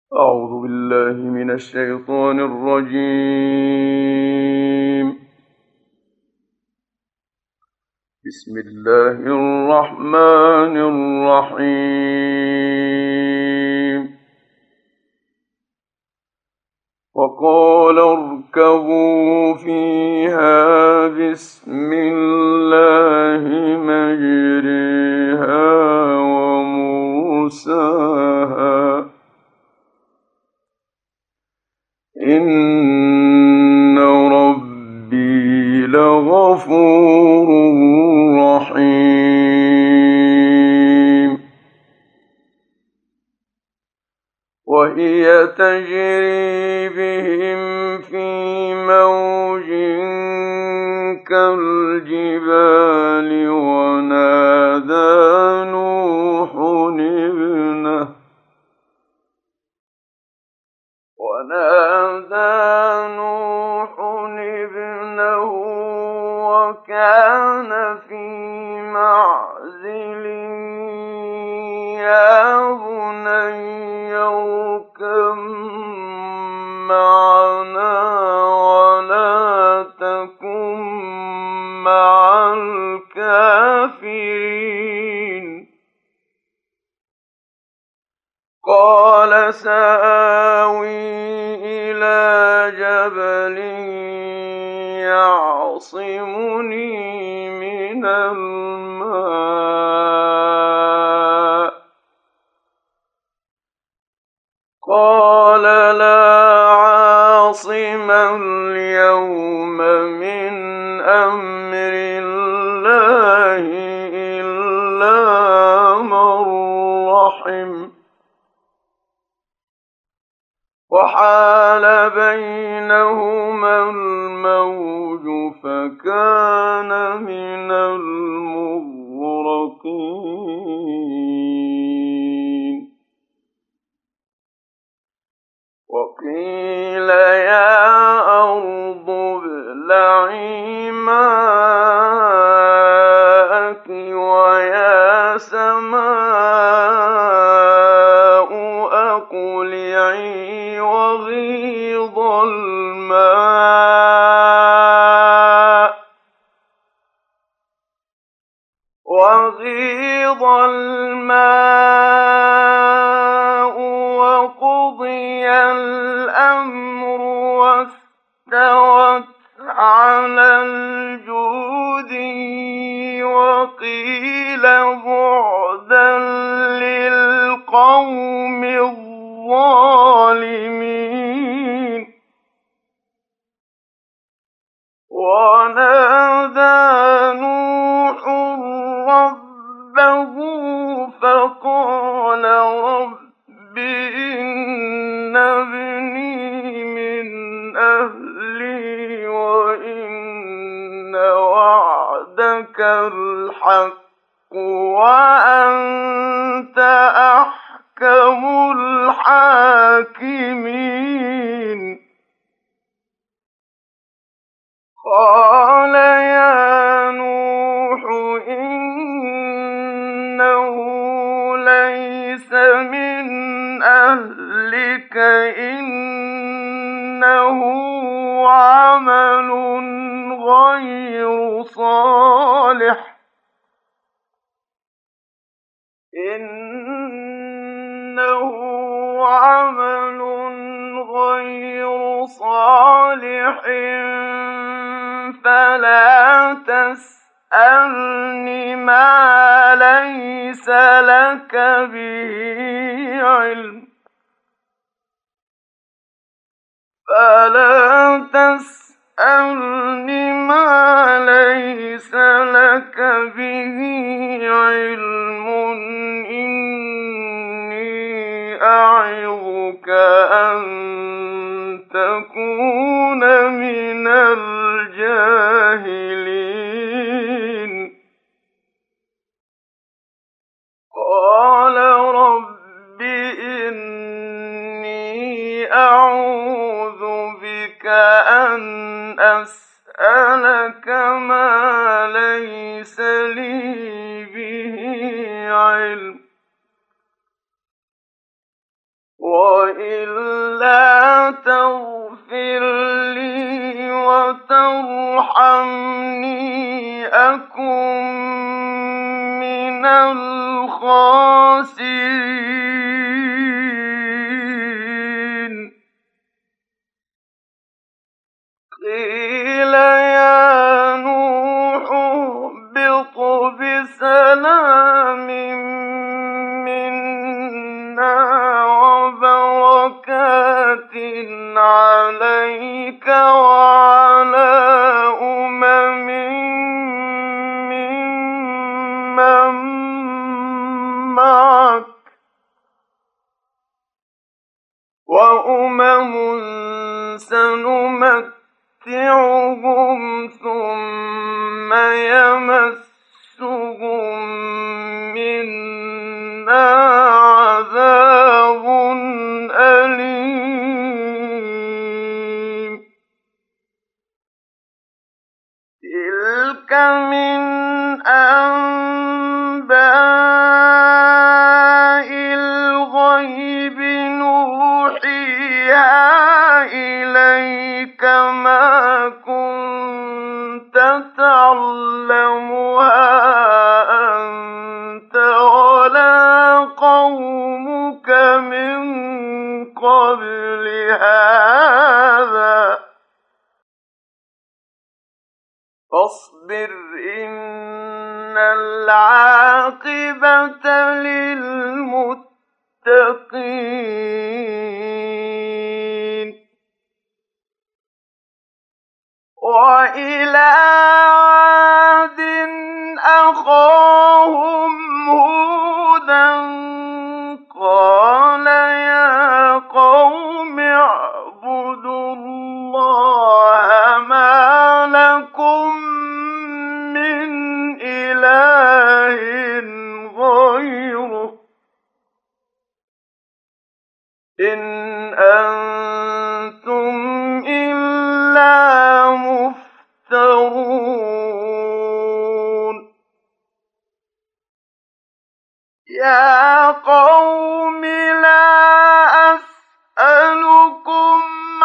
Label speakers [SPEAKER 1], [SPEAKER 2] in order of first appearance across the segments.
[SPEAKER 1] أعوذ بالله من الشيطان الرجيم. بسم الله الرحمن الرحيم. وقال اركبوا فيها بسم الله مجريها ومرساها إن ربي لغفور رحيم. وهي تجري بهم في موج كالجبال ونادى نوح ابنه وكان في معزل يا بني اركب معنا ولا تكن مع الكافرين. قال سآوي إلى جبل يعصمني من الماء. قال لا عاصم اليوم من أمر الله إلا من رحم. وحال بينهما الموج فكان من المغرقين. وقيل يا أرض ابلعي ماءك ويا سماء أقلعي وغيض الماء وقضي الأمر واستوت على الجودي وقيل بعدا للقوم الظالمين. ونادى نوح ربه فقال رب إن ابني من أهلي وإن وعدك الحق وأنت أحكم الحاكمين. قال يا نوح إنه ليس من أهلك إنه عمل غير صالح فلا تسألني ما ليس لك به علم إني أعظك أن تكون من الجاهلين. قال رب إني أعوذ بك أن أسألك ما ليس لي به علم وإلا تغفر لي وترحمني أكن من الخاسرين. قيل يا نوح اهبط بسلام منا وبركات عليك وعلى أمم ممن معك وأمم سنمتعهم ثم يمسهم منا عذاب أليم. تلك من أنباء الغيب نوحيها إليك ما كنت تعلمها أنت ولا قومك من قبل هذا فاصبر إن العاقبة للمتقين. وإلى عاد أخاهم هودا قال يا قوم اعبدوا الله ما لكم من إله غيره إن أنتم إلا مفترون. يا قوم لا أسألكم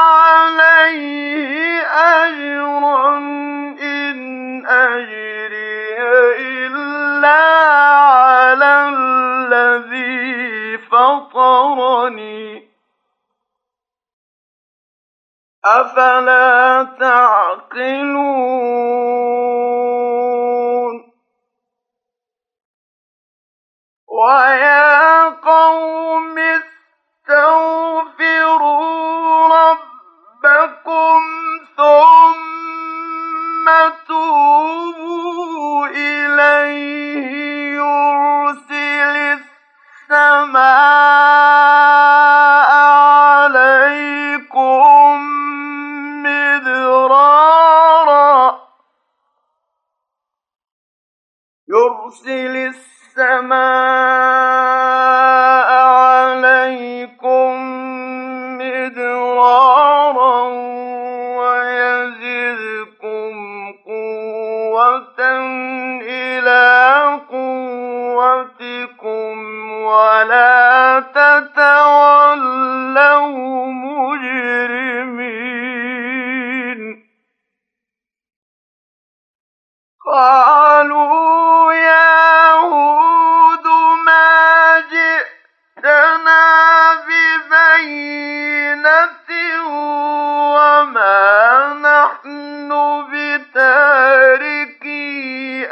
[SPEAKER 1] عليه أجرا إن أجري إلا على الذي فطرني أفلا تعقلون. ويا قوم استغفروا ربكم ثم توبوا إليه يرسل السماء عليكم مدرارا ويزدكم قوة إلى قوتكم ولا تتولوا مجرمين. قالوا يا هود ما جئتنا ببينة وما نحن بتاركي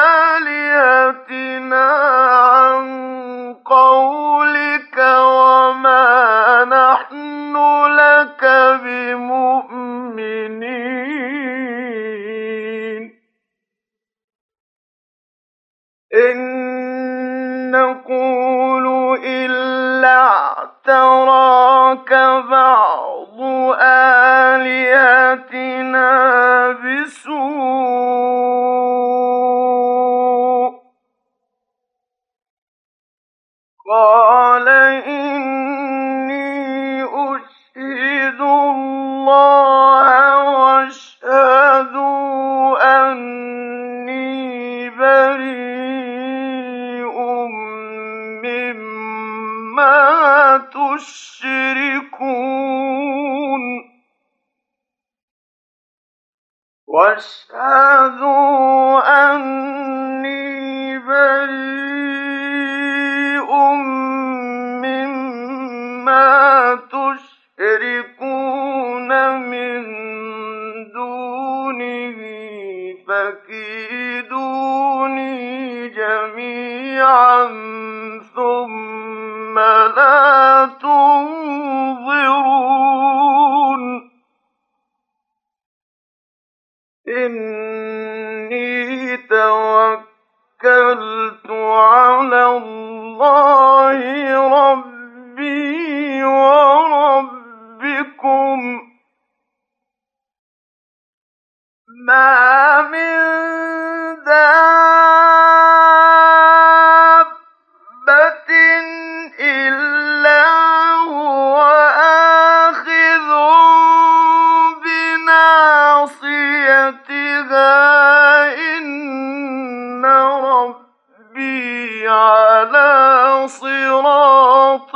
[SPEAKER 1] آلهتنا عن قولك وما نحن لك بمؤمنين. إن نقول إلا اعتراك بعض آلهتنا بسوء قال إني أشهد الله واشهدوا أني بريء مما تشركون. واشهدوا أني بريء مما تشركون من دونه فكيدوني جميعا ثم لا تنظرون إني توكلت على الله ربي وربكم ما من دابة إلا هو آخذ بناصيتها إن ربي على صراط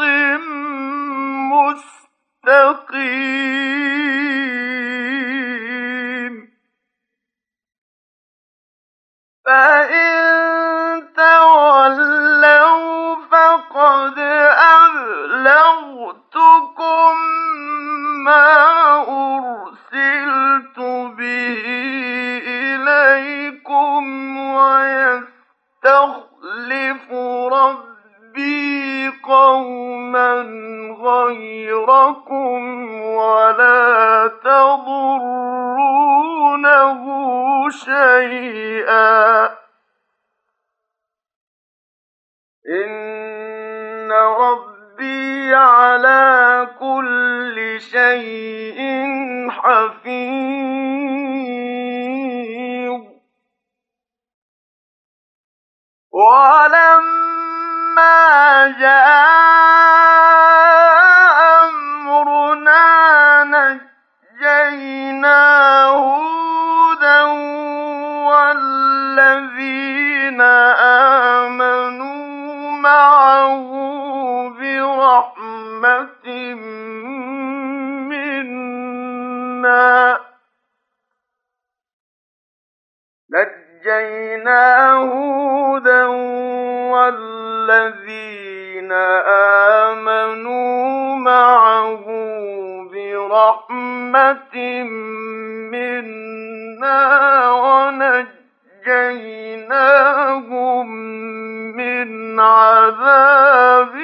[SPEAKER 1] مستقيم فإن تولوا فقد أبلغتكم ما أرسلت به إليكم ويستخلف ربي قوما غيركم ولا تضرونه شيئا إن ربي على كل شيء حفيظ ولما جاء أمرنا نجينا هودا والذين آمنوا معه برحمة منا نجينا هودا والذين آمنوا معه برحمة منا ونجيناهم من عذاب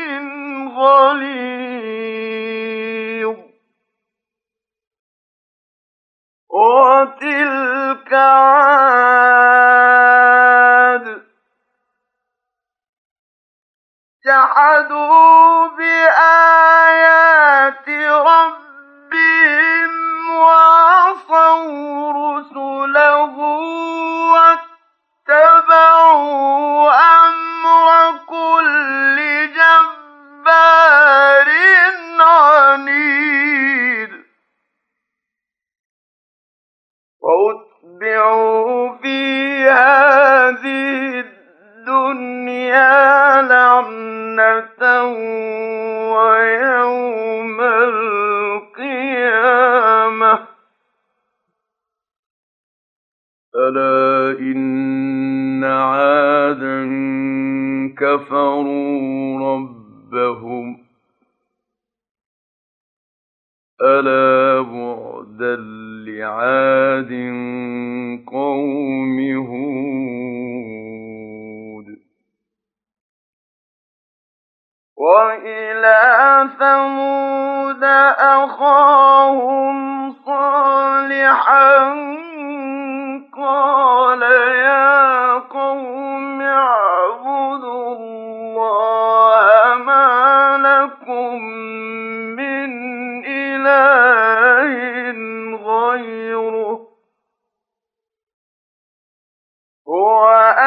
[SPEAKER 1] غليظ وتلك عاد جحدوا بآيات ربهم وعصوا رسله واتبعوا أمر كل جبار عنيد وأتبعوا في هذه الدنيا لعنة ويوم القيامة ألا إن عادا كفروا ربهم ألا بعدا لعاد قوم هود وإلى ثمود أخاهم صالحا قال يا قوم اعبدوا الله ما لكم من إله غيره هو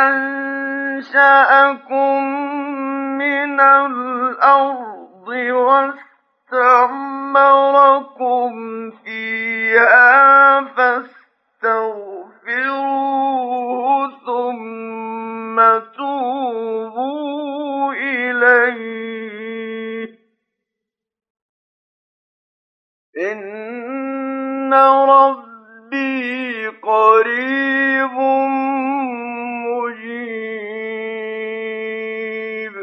[SPEAKER 1] أنشأكم من الأرض واستعمركم فيها فاستغفروه ثم توبوا إليه إن ربي قريب مجيب.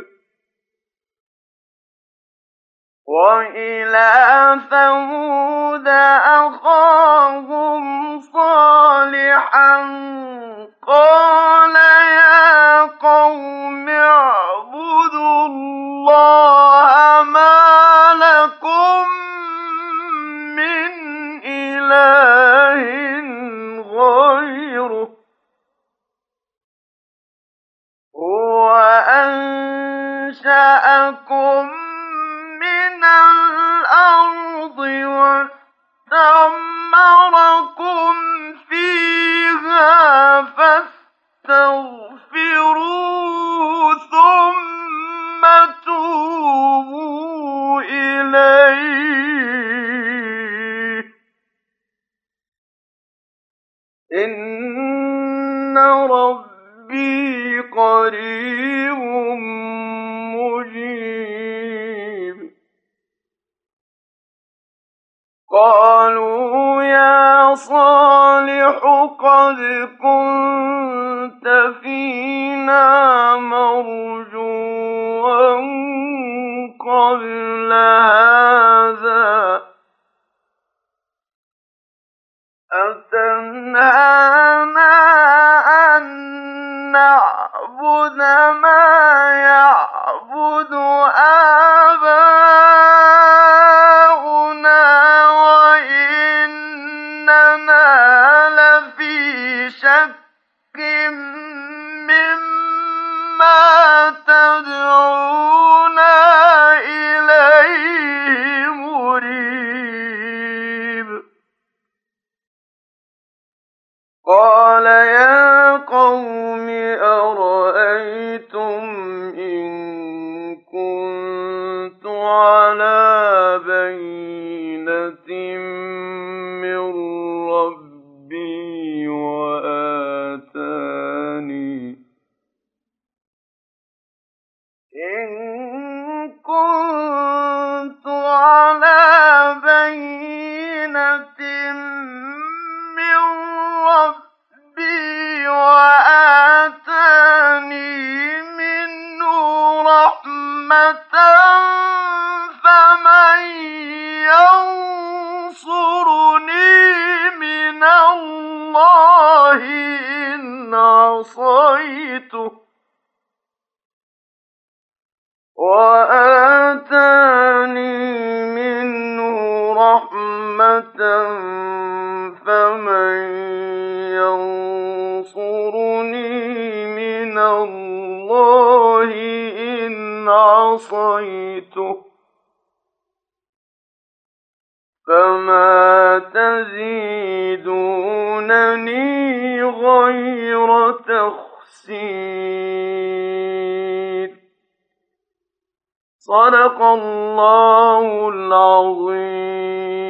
[SPEAKER 1] وإلى ثمود أخاهم صالحا قال يا قوم اعبدوا الله ما لكم من إله غيره هو أنشأكم من الأرض واستعمركم فيها فاستغفروه ثم توبوا إليه إن ربي قريب مجيب. قالوا يا صالح قد كنت فينا مرجوا قبل هذا أتنهانا أن نعبد ما يعبد آباؤنا وإننا لفي شك مما تدعونا إليه مريب. قال يا قوم أرأيتم إن كنت على بينة من ربي وآتاني منه رحمة فمن ينصرني من الله إن عصيته وآتاني منه رحمة فمن ينصرني من الله إن عصيته فما تزيدونني غير تخسير. صدق الله العظيم.